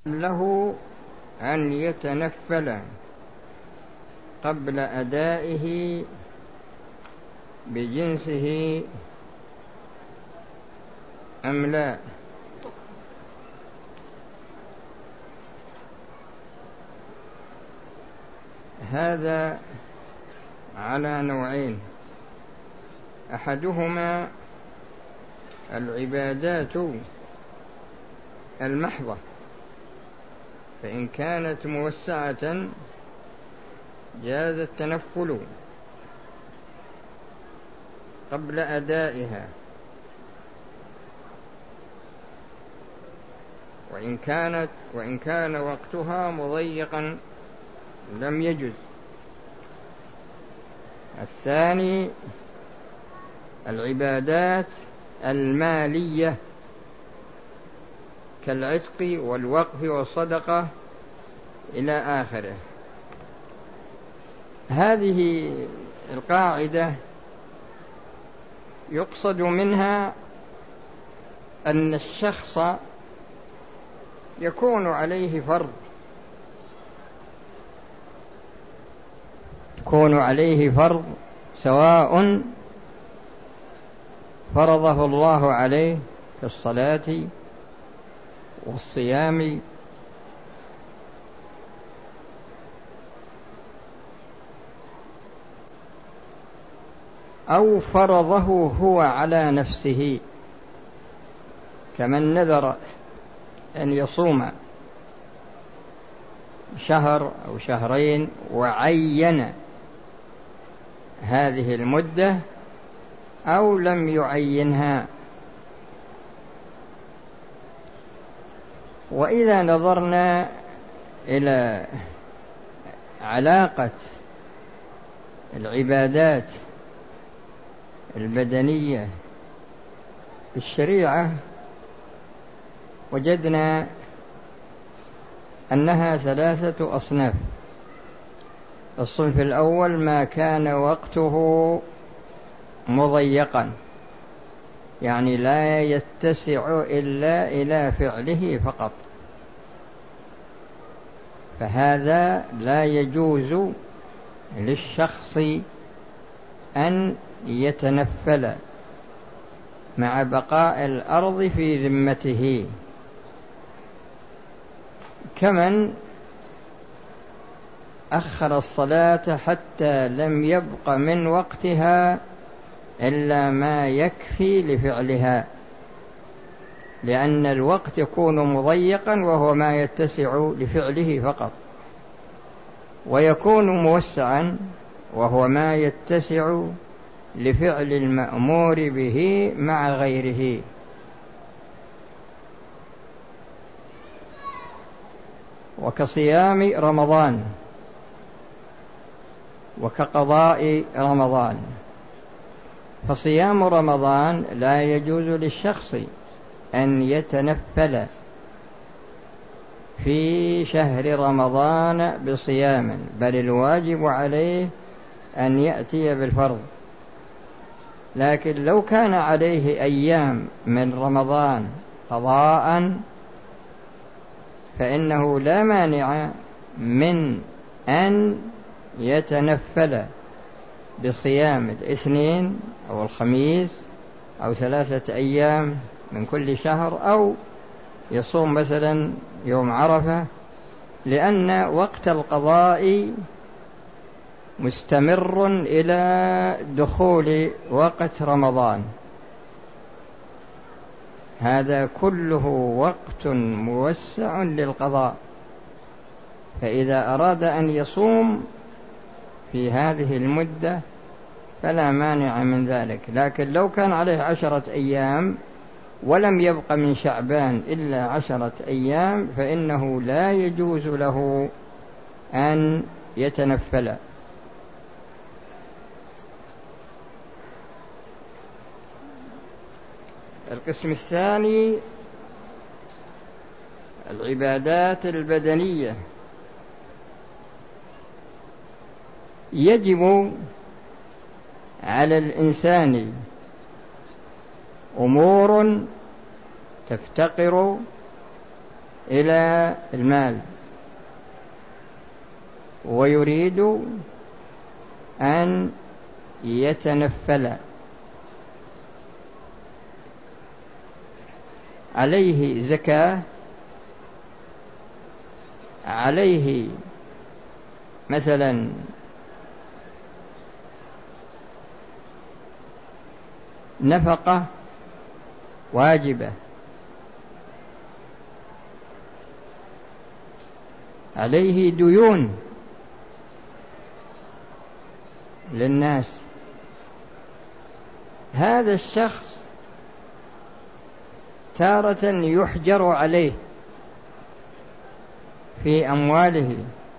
له أن يتنفل قبل أدائه بجنسه أم لا؟ هذا على نوعين: أحدهما العبادات المحضة، فإن كانت موسعة جاز التنفل قبل أدائها، وإن كان وقتها مضيقا لم يجز. الثاني العبادات المالية كالعتق والوقف والصدقة إلى آخره. هذه القاعدة يقصد منها أن الشخص يكون عليه فرض سواء فرضه الله عليه في الصلاة والصيام أو فرضه هو على نفسه، كمن نذر أن يصوم شهر أو شهرين وعين هذه المدة أو لم يعينها. وإذا نظرنا إلى علاقة العبادات البدنية بالشريعة وجدنا أنها 3 أصناف. الصنف الأول ما كان وقته مضيقا، يعني لا يتسع إلا إلى فعله فقط، فهذا لا يجوز للشخص أن يتنفل مع بقاء الأرض في ذمته، كمن أخر الصلاة حتى لم يبق من وقتها إلا ما يكفي لفعلها، لأن الوقت يكون مضيقا وهو ما يتسع لفعله فقط، ويكون موسعا وهو ما يتسع لفعل المأمور به مع غيره. وكصيام رمضان وكقضاء رمضان. فصيام رمضان لا يجوز للشخص أن يتنفل في شهر رمضان بصيام، بل الواجب عليه أن يأتي بالفرض. لكن لو كان عليه أيام من رمضان قضاء فإنه لا مانع من أن يتنفل بصيام الاثنين أو الخميس أو 3 أيام من كل شهر، أو يصوم مثلا يوم عرفة، لأن وقت القضاء مستمر إلى دخول وقت رمضان. هذا كله وقت موسع للقضاء، فإذا أراد أن يصوم في هذه المدة فلا مانع من ذلك. لكن لو كان عليه 10 أيام ولم يبق من شعبان إلا 10 أيام فإنه لا يجوز له أن يتنفل. القسم الثاني العبادات البدنية. يجب على الإنسان أمور تفتقر إلى المال ويريد أن يتنفل، عليه زكاة، عليه مثلا نفقة واجبة، عليه ديون للناس. هذا الشخص تارة يحجر عليه في أمواله،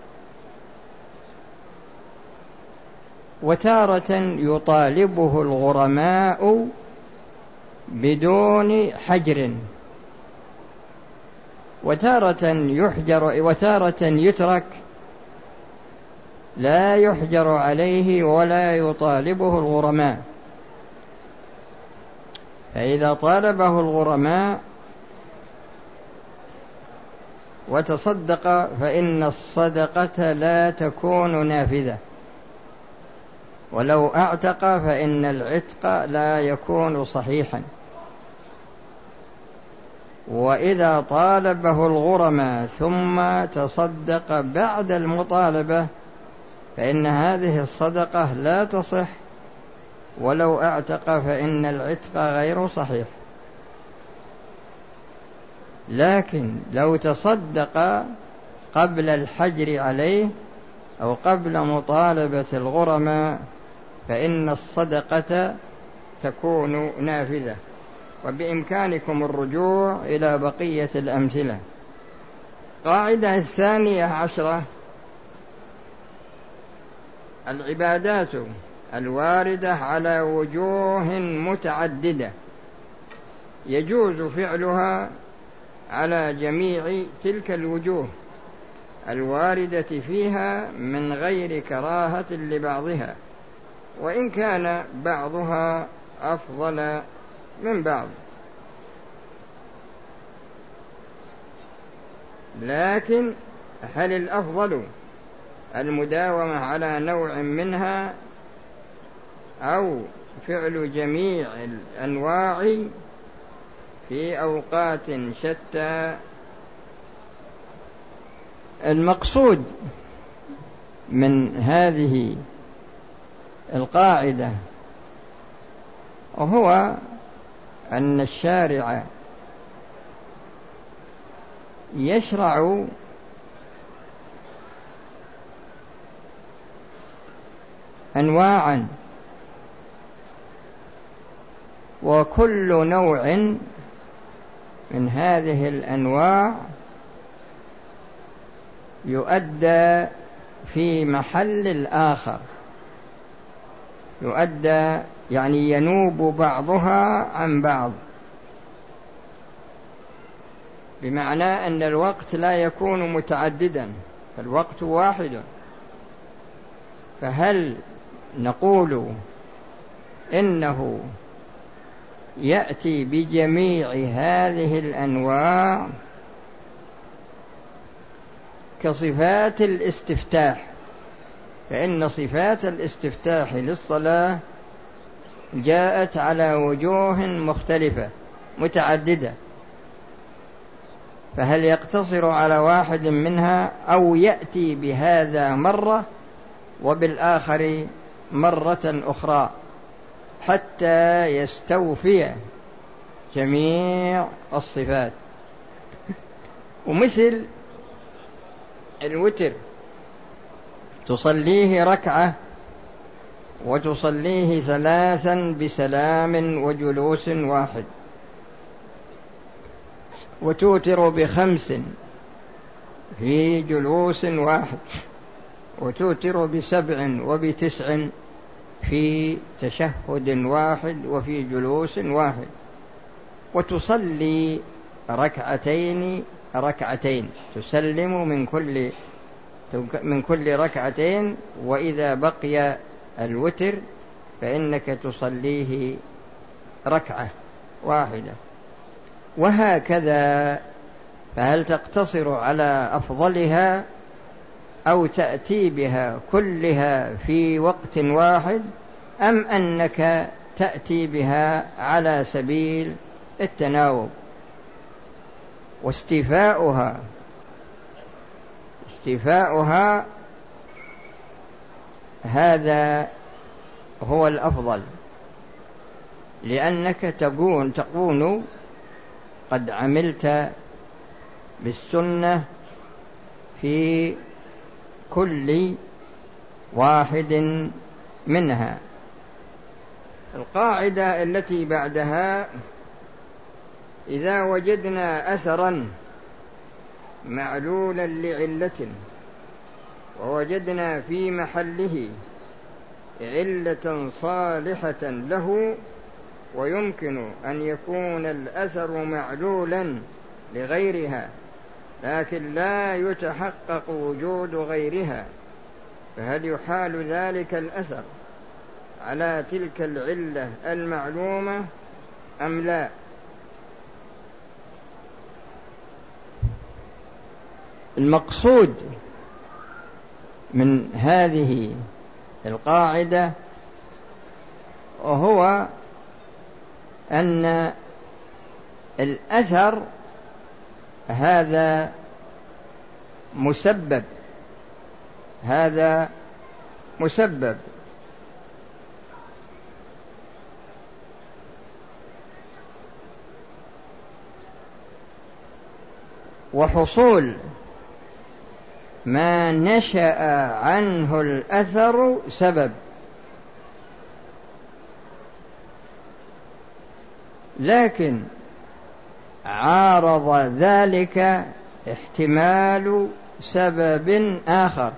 وتارة يطالبه الغرماء بدون حجر، وتارة يحجر وتارة يترك لا يحجر عليه ولا يطالبه الغرماء. فإذا طالبه الغرماء وتصدق فإن الصدقة لا تكون نافذة، ولو أعتق فإن العتق لا يكون صحيحا. وإذا طالبه الغرماء ثم تصدق بعد المطالبة فإن هذه الصدقة لا تصح، ولو أعتق فإن العتق غير صحيح. لكن لو تصدق قبل الحجر عليه أو قبل مطالبة الغرماء فإن الصدقة تكون نافذة. وبإمكانكم الرجوع إلى بقية الأمثلة. قاعدة 12 العبادات الواردة على وجوه متعددة يجوز فعلها على جميع تلك الوجوه الواردة فيها من غير كراهة لبعضها، وإن كان بعضها أفضل من بعض. لكن هل الأفضل المداومة على نوع منها أو فعل جميع الأنواع في أوقات شتى؟ المقصود من هذه القاعدة وهو أن الشارع يشرع أنواعا، وكل نوع من هذه الأنواع يؤدى في محل الآخر، يؤدى يعني ينوب بعضها عن بعض، بمعنى أن الوقت لا يكون متعددا، فالوقت واحد. فهل نقول إنه يأتي بجميع هذه الأنواع كصفات الاستفتاح؟ فإن صفات الاستفتاح للصلاة جاءت على وجوه مختلفة متعددة، فهل يقتصر على واحد منها أو يأتي بهذا مرة وبالآخر مرة أخرى حتى يستوفي جميع الصفات؟ ومثل الوتر تصليه ركعة وتصليه 3 بسلام وجلوس واحد، وتوتر ب5 في جلوس واحد، وتوتر ب7 وب9 في تشهد واحد وفي جلوس واحد، وتصلي ركعتين ركعتين، تسلم من كل ركعتين، وإذا بقي الوتر فإنك فهل تقتصر على أفضلها أو تأتي بها كلها في وقت واحد، أم أنك تأتي بها على سبيل التناوب؟ واستيفاؤها هذا هو الأفضل، لأنك تكون قد عملت بالسنة في كل واحد منها. القاعدة التي بعدها: إذا وجدنا أثرا معلولا لعلة ووجدنا في محله علة صالحة له، ويمكن أن يكون الأثر معلولا لغيرها لكن لا يتحقق وجود غيرها، فهل يحال ذلك الأثر على تلك العلة المعلومة أم لا؟ المقصود من هذه القاعدة وهو أن الأثر هذا مسبب، وحصول ما نشأ عنه الأثر سبب، لكن عارض ذلك احتمال سبب آخر،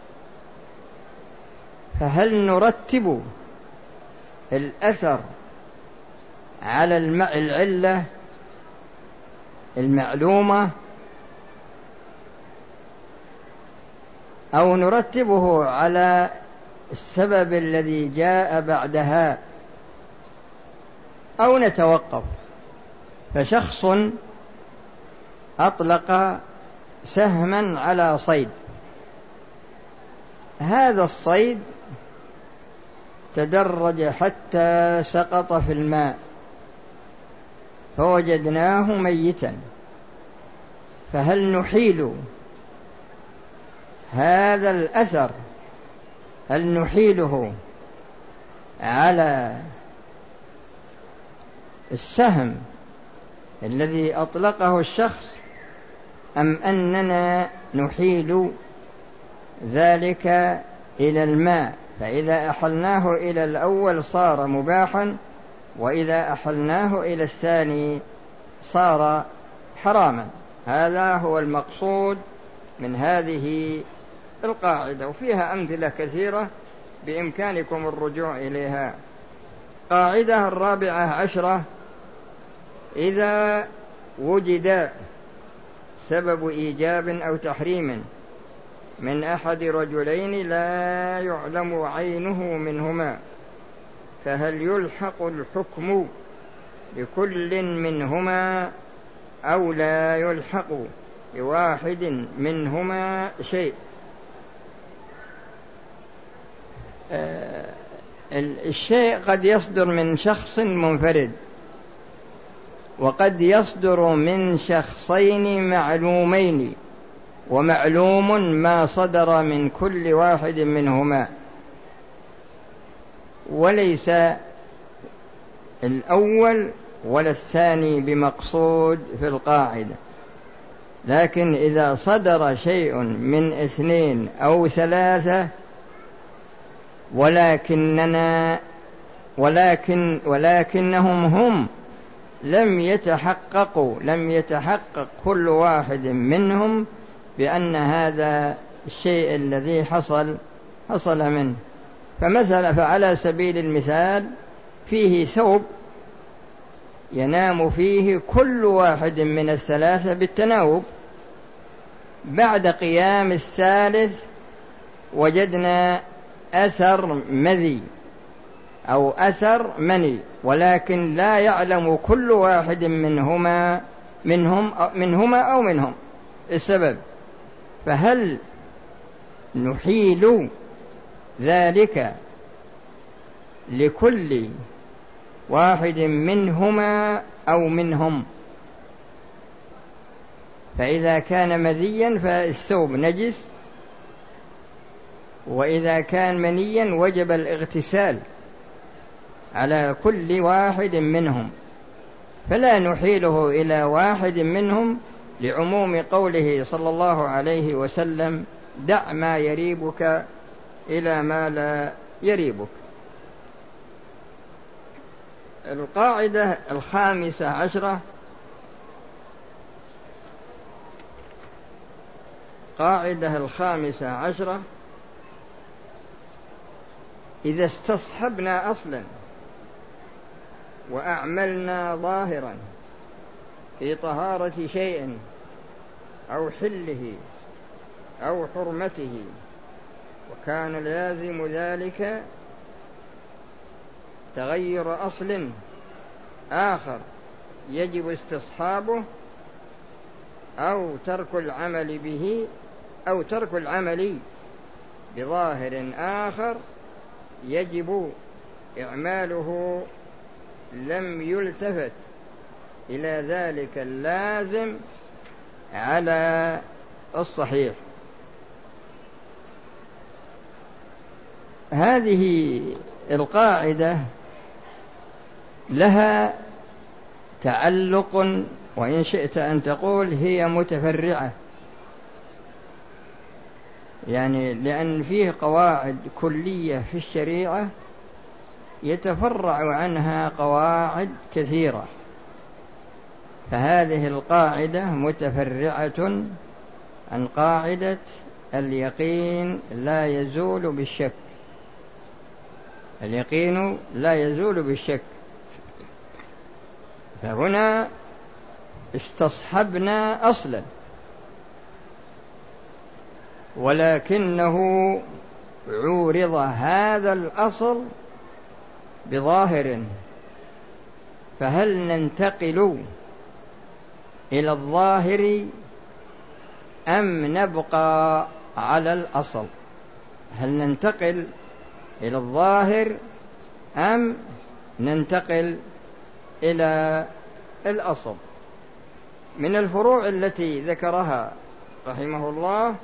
فهل نرتب الأثر على العلة المعلومة أو نرتبه على السبب الذي جاء بعدها، أو نتوقف؟ فشخص أطلق سهما على صيد، هذا الصيد تدرج حتى سقط في الماء فوجدناه ميتا، فهل نحيل هذا الأثر، هل نحيله على السهم الذي أطلقه الشخص، أم أننا نحيل ذلك إلى الماء، فإذا أحلناه إلى الأول صار مباحا، وإذا أحلناه إلى الثاني صار حراما؟ هذا هو المقصود من هذه القاعدة، وفيها أمثلة كثيرة بإمكانكم الرجوع إليها. قاعدة 14: إذا وجد سبب إيجاب أو تحريم من أحد رجلين لا يعلم عينه منهما، فهل يلحق الحكم بكل منهما أو لا يلحق بواحد منهما شيء؟ الشيء قد يصدر من شخص منفرد، وقد يصدر من شخصين معلومين، ومعلوم ما صدر من كل واحد منهما، وليس الأول ولا الثاني بمقصود في القاعدة. لكن إذا صدر شيء من 2 أو 3 ولكنهم هم لم يتحقق كل واحد منهم بأن هذا الشيء الذي حصل منه. فعلى سبيل المثال فيه ثوب ينام فيه كل واحد من 3 بالتناوب، بعد قيام الثالث وجدنا أثر مذي أو أثر مني، ولكن لا يعلم كل واحد منهما منهما أو منهم السبب، فهل نحيل ذلك لكل واحد منهما أو منهم؟ فإذا كان مذيا فالثوب نجس، وإذا كان منيا وجب الاغتسال على كل واحد منهم، فلا نحيله إلى واحد منهم لعموم قوله صلى الله عليه وسلم: دع ما يريبك إلى ما لا يريبك. القاعدة 15 إذا استصحبنا أصلا وأعملنا ظاهرا في طهارة شيء أو حله أو حرمته، وكان لازم ذلك تغير أصل آخر يجب استصحابه أو ترك العمل به أو ترك العمل بظاهر آخر يجب إعماله، لم يلتفت إلى ذلك اللازم على الصحيح. هذه القاعدة لها تعلق، وإن شئت أن تقول هي متفرعة، يعني لأن فيه قواعد كلية في الشريعة يتفرع عنها قواعد كثيرة، فهذه القاعدة متفرعة عن قاعدة اليقين لا يزول بالشك. اليقين لا يزول بالشك، فهنا استصحبنا أصلا، ولكنه عورض هذا الأصل بظاهر، فهل ننتقل إلى الظاهر أم نبقى على الأصل؟ هل ننتقل إلى الظاهر أم ننتقل إلى الأصل؟ من الفروع التي ذكرها رحمه الله: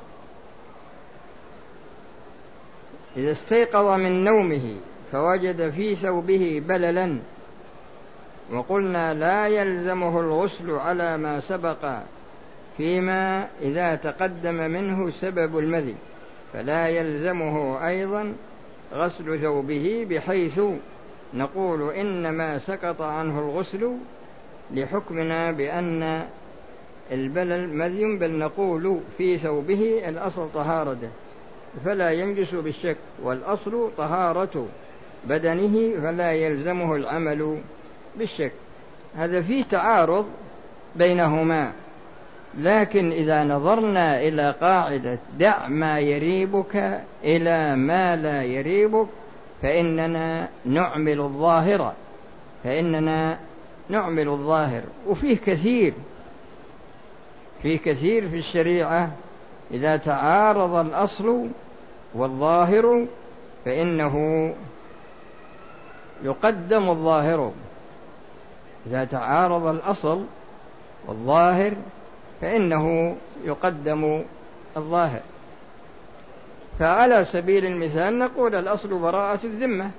إذا استيقظ من نومه فوجد في ثوبه بللا، وقلنا لا يلزمه الغسل على ما سبق فيما إذا تقدم منه سبب المذي، فلا يلزمه أيضا غسل ثوبه، بحيث نقول إنما سقط عنه الغسل لحكمنا بأن البلل مذي، بل نقول في ثوبه الأصل طهارته فلا ينجس بالشك، والأصل طهارة بدنه فلا يلزمه العمل بالشك. هذا فيه تعارض بينهما، لكن إذا نظرنا إلى قاعدة دع ما يريبك إلى ما لا يريبك فإننا نعمل الظاهر. وفيه كثير في الشريعة إذا تعارض الأصل والظاهر فإنه يقدم الظاهر. إذا تعارض الأصل والظاهر فإنه يقدم الظاهر. فعلى سبيل المثال نقول الأصل براءة الذمة،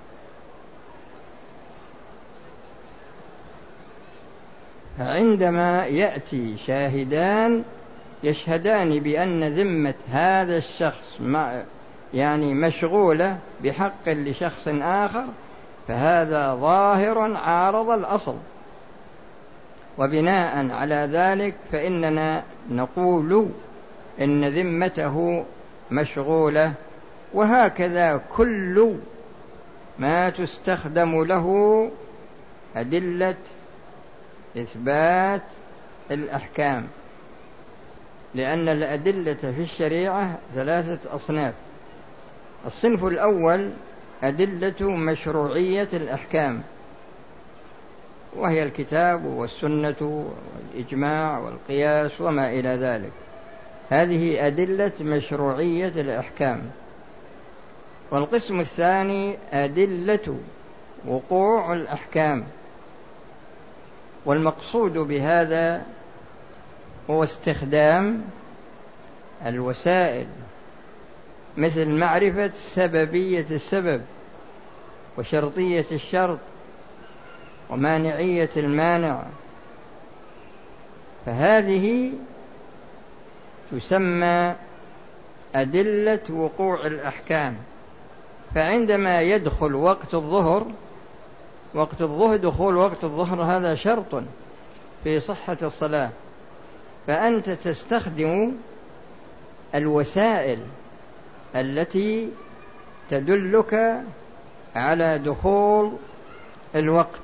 فعندما يأتي شاهدان يشهدان بأن ذمة هذا الشخص يعني مشغولة بحق لشخص آخر، فهذا ظاهر عارض الأصل، وبناء على ذلك فإننا نقول إن ذمته مشغولة. وهكذا كل ما تستخدم له أدلة إثبات الأحكام، لأن الأدلة في الشريعة 3 أصناف. الصنف الأول أدلة مشروعية الأحكام، وهي الكتاب والسنة والإجماع والقياس وما إلى ذلك. هذه أدلة مشروعية الأحكام. والقسم الثاني أدلة وقوع الأحكام، والمقصود بهذا هو استخدام الوسائل، مثل معرفة سببية السبب وشرطية الشرط ومانعية المانع، فهذه تسمى أدلة وقوع الأحكام. فعندما يدخل وقت الظهر، دخول وقت الظهر هذا شرط في صحة الصلاة، فأنت تستخدم الوسائل التي تدلك على دخول الوقت،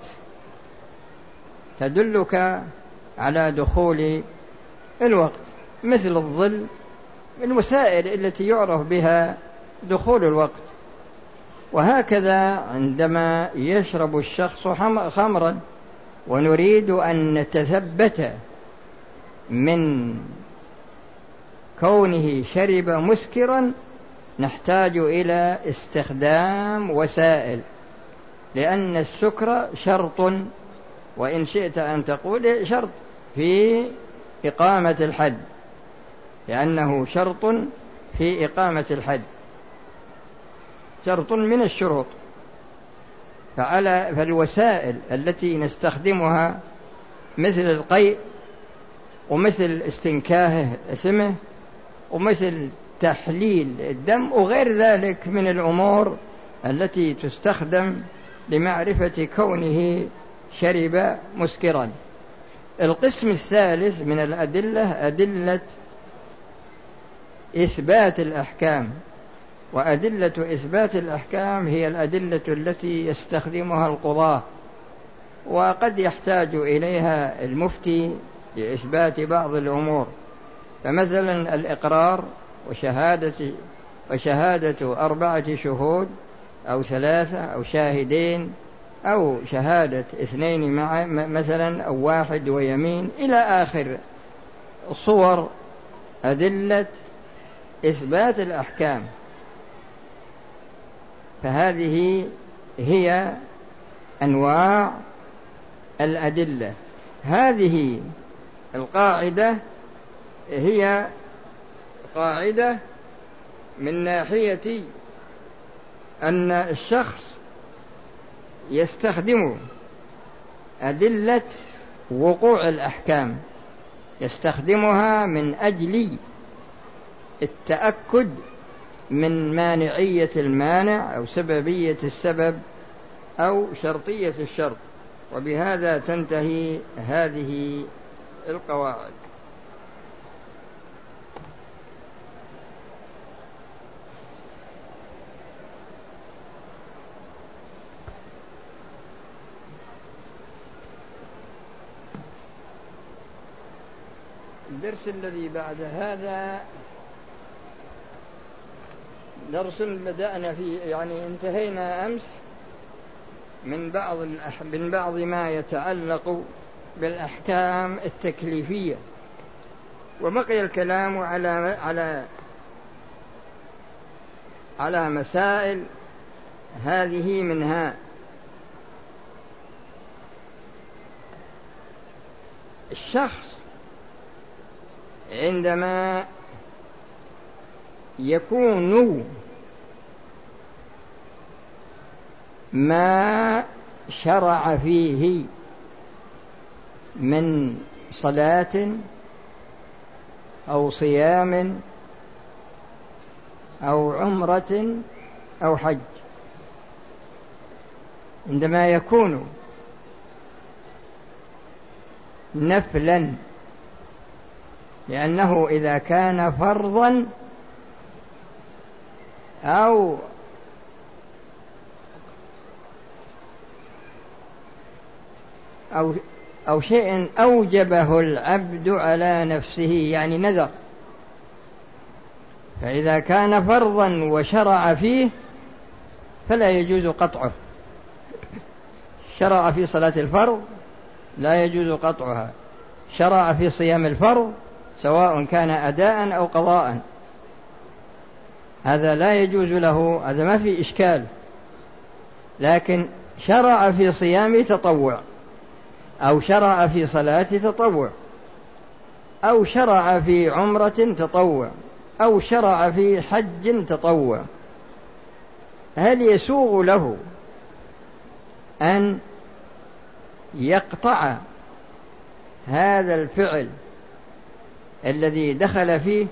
مثل الظل، الوسائل التي يعرف بها دخول الوقت. وهكذا عندما يشرب الشخص خمرا ونريد أن نتثبت من كونه شرب مسكرا، نحتاج إلى استخدام وسائل، لأن السكر شرط، وإن شئت أن تقول شرط في إقامة الحد، لأنه شرط في إقامة الحد، شرط من الشروط. فالوسائل التي نستخدمها مثل القيء، ومثل استنكاه سمه، ومثل تحليل الدم، وغير ذلك من الأمور التي تستخدم لمعرفة كونه شرب مسكرا. القسم الثالث من الأدلة أدلة إثبات الأحكام. وأدلة إثبات الأحكام هي الأدلة التي يستخدمها القضاة، وقد يحتاج إليها المفتي لإثبات بعض الأمور، فمثلا الإقرار وشهادة 4 شهود أو 3 أو شاهدين، أو شهادة 2 مثلا، أو 1 ويمين، إلى آخر صور أدلة إثبات الأحكام. فهذه هي أنواع الأدلة. هذه القاعدة هي قاعدة من ناحية أن الشخص يستخدم أدلة وقوع الأحكام، يستخدمها من أجل التأكد من مانعية المانع أو سببية السبب أو شرطية الشرط. وبهذا تنتهي هذه القواعد. الدرس الذي بعد هذا درس بدأنا فيه، يعني انتهينا أمس من بعض ما يتعلق بالأحكام التكليفية، وبقي الكلام على مسائل. هذه منها الشخص عندما يكون ما شرع فيه من صلاة أو صيام أو عمرة أو حج، عندما يكون نفلا، لأنه إذا كان فرضا أو شيء أوجبه العبد على نفسه، يعني نذر، فإذا كان فرضا وشرع فيه فلا يجوز قطعه. شرع في صلاة الفرض لا يجوز قطعها. شرع في صيام الفرض سواء كان أداء أو قضاء، هذا لا يجوز له، هذا ما في إشكال. لكن شرع في صيام تطوع، أو شرع في صلاة تطوع، أو شرع في عمرة تطوع، أو شرع في حج تطوع، هل يسوغ له أن يقطع هذا الفعل الذي دخل فيه،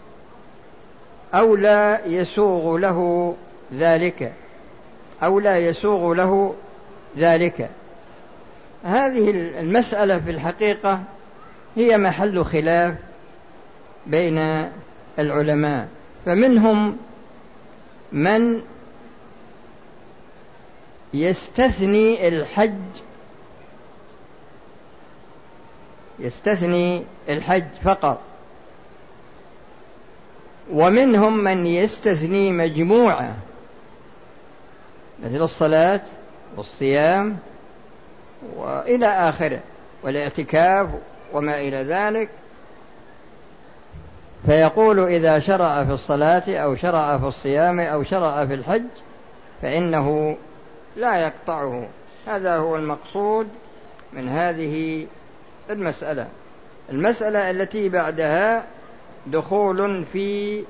أو لا يسوغ له ذلك، أو لا يسوغ له ذلك؟ هذه المسألة في الحقيقة هي محل خلاف بين العلماء، فمنهم من يستثني الحج فقط، ومنهم من يستثني مجموعة مثل الصلاة والصيام وإلى آخره، والاعتكاف وما إلى ذلك، فيقول إذا شرع في الصلاة أو شرع في الصيام أو شرع في الحج فإنه لا يقطعه. هذا هو المقصود من هذه المسألة. المسألة التي بعدها دخول في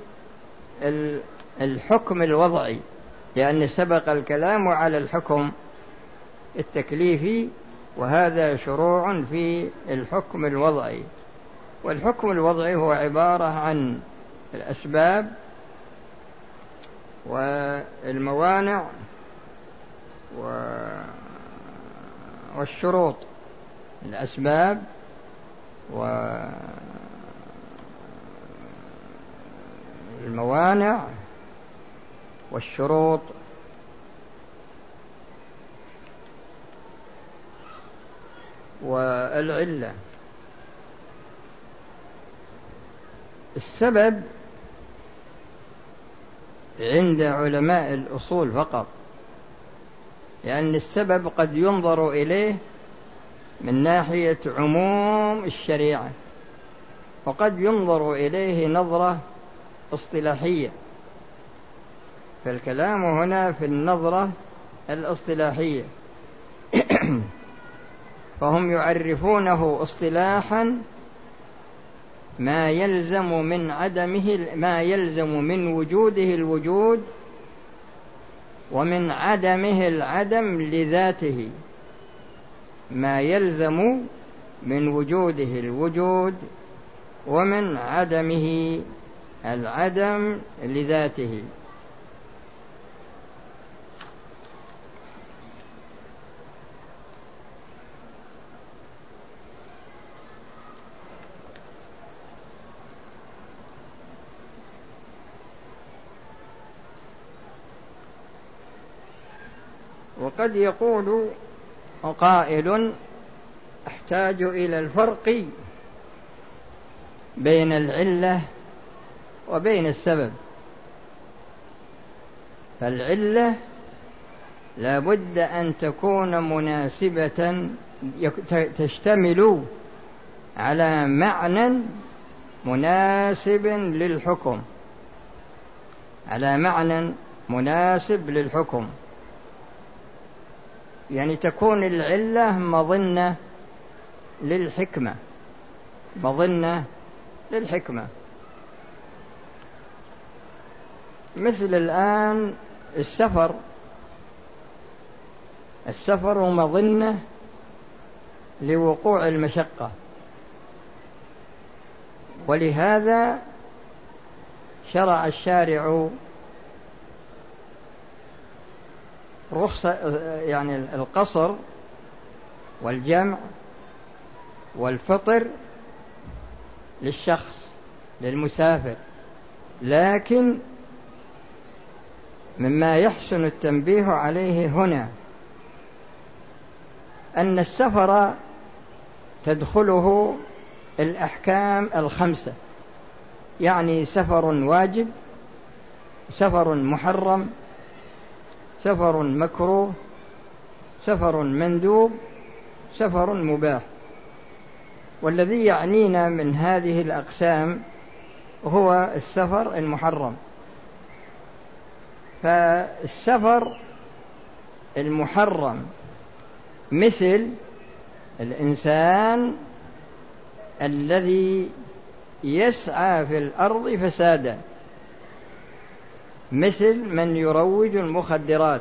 الحكم الوضعي، لأن سبق الكلام على الحكم التكليفي، وهذا شروع في الحكم الوضعي. والحكم الوضعي هو عبارة عن الأسباب والموانع والشروط. الأسباب والموانع والشروط. والعلة. السبب عند علماء الأصول فقط، لأن السبب قد ينظر إليه من ناحية عموم الشريعة، وقد ينظر إليه نظرة اصطلاحية، فالكلام هنا في النظرة الاصطلاحية. فهم يعرفونه اصطلاحا ما يلزم من عدمه، ما يلزم من وجوده الوجود، ومن عدمه العدم لذاته. ما يلزم من وجوده الوجود ومن عدمه العدم لذاته. وقد يقول قائل أحتاج إلى الفرق بين العلة وبين السبب. فالعلة لا بد أن تكون مناسبة، تشتمل على معنى مناسب للحكم، على معنى مناسب للحكم، يعني تكون العلة مظنة للحكمة، مظنة للحكمة. مثل الآن السفر مظنة لوقوع المشقة، ولهذا شرع الشارع رخصة، يعني القصر والجمع والفطر للشخص للمسافر. لكن مما يحسن التنبيه عليه هنا أن السفر تدخله الأحكام الخمسة، يعني سفر واجب، سفر محرم، سفر مكروه، سفر مندوب، سفر مباح. والذي يعنينا من هذه الأقسام هو السفر المحرم. فالسفر المحرم مثل الإنسان الذي يسعى في الأرض فسادا، مثل من يروج المخدرات،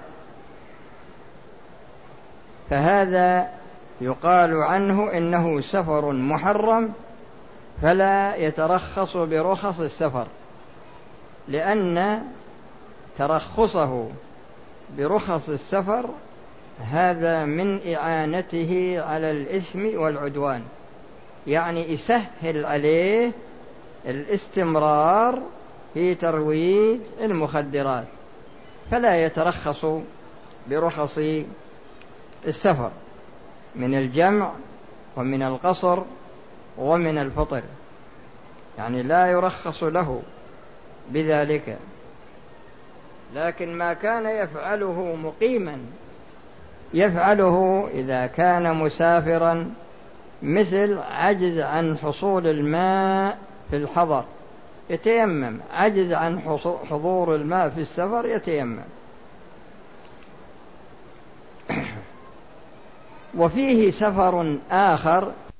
فهذا يقال عنه إنه سفر محرم، فلا يترخص برخص السفر، لأن ترخصه برخص السفر هذا من إعانته على الإثم والعدوان، يعني يسهل عليه الاستمرار في ترويج المخدرات، فلا يترخص برخص السفر من الجمع ومن القصر ومن الفطر، يعني لا يرخص له بذلك. لكن ما كان يفعله مقيما يفعله إذا كان مسافرا، مثل عجز عن حصول الماء في الحضر يتيمم، عجز عن حضور الماء في السفر يتيمم. وفيه سفر آخر